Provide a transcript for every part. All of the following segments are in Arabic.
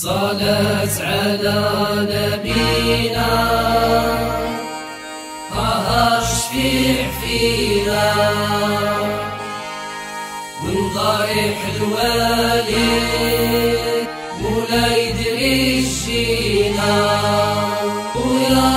صلاة على نبينا طه الشفيع فينا، ونضايح الوالد مولاي إدريس جينا، ويا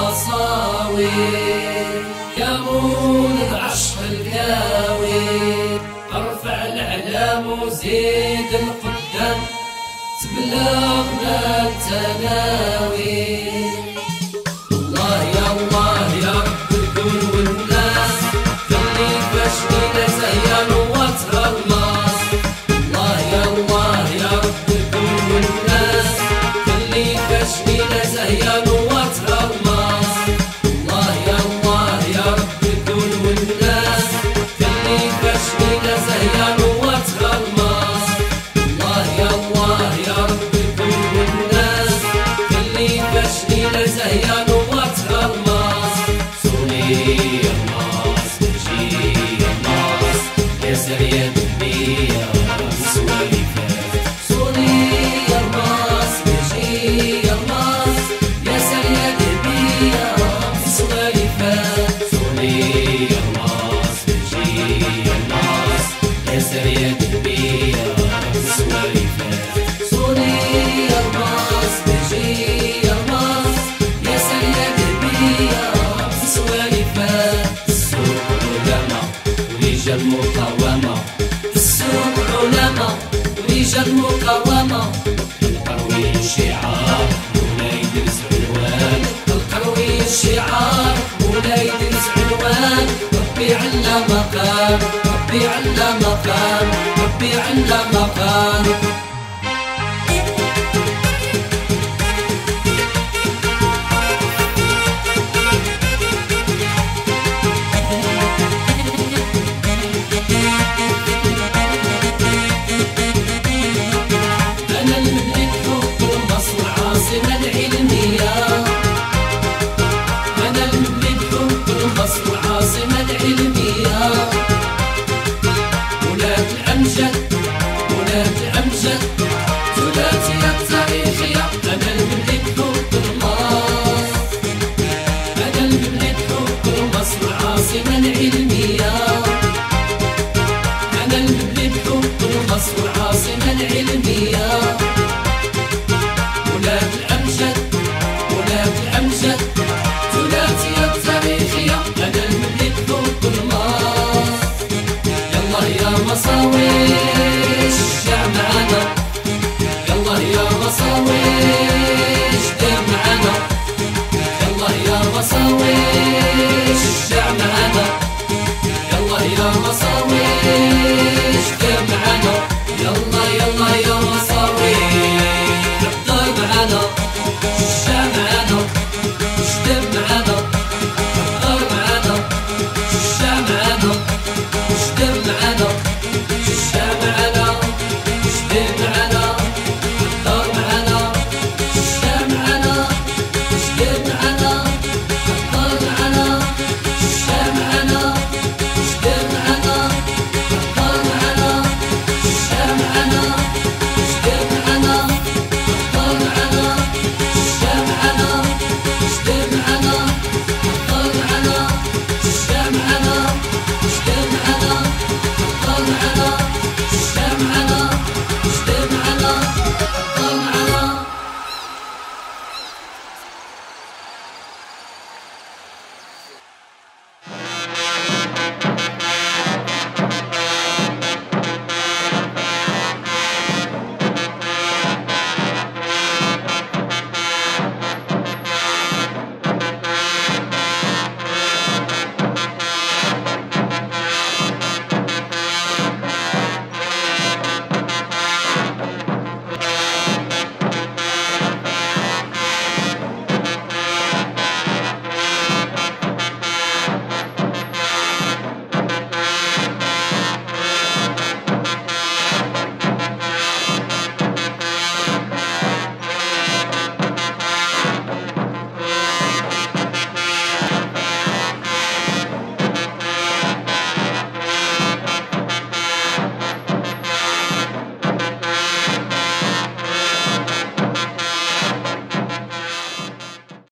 المصاوي يا مولد عشق الكاوي، ارفع الأعلام وزيد القدام تبلغنا التناوي. الله يا الله يا رب الكون والناس، خلي فاشلنا زين وتر الماس. الله يا الله يا رب الكون والناس، خلي فاشلنا زين وتر الماس. الله يا الله يا رب الكون والناس، خلي فاشلنا زين وتر الماس. الله يا الله يا رب الكون والناس، خلي فاشلنا زين وتر الماس. سوني يا ماس بجي يا ماس، يا سريع الدنيا بسواليفات. سوني يا ماس بجي يا ماس، يا سريع الدنيا بسواليفات. سوني يا ماس بجي يا ماس، يا سريع الدنيا بسواليفات. سوني يا ماس بجي يا ماس، يا سريع الدنيا بسواليفات. السوق علماء ورجال مقاومة، السوق علماء ورجال مقاومة، القروي الشعار مولاي إدريس عنوان. القروي الشعار مولاي إدريس عنوان. ربي على مقام، ربي على مقام، ربي على مقام.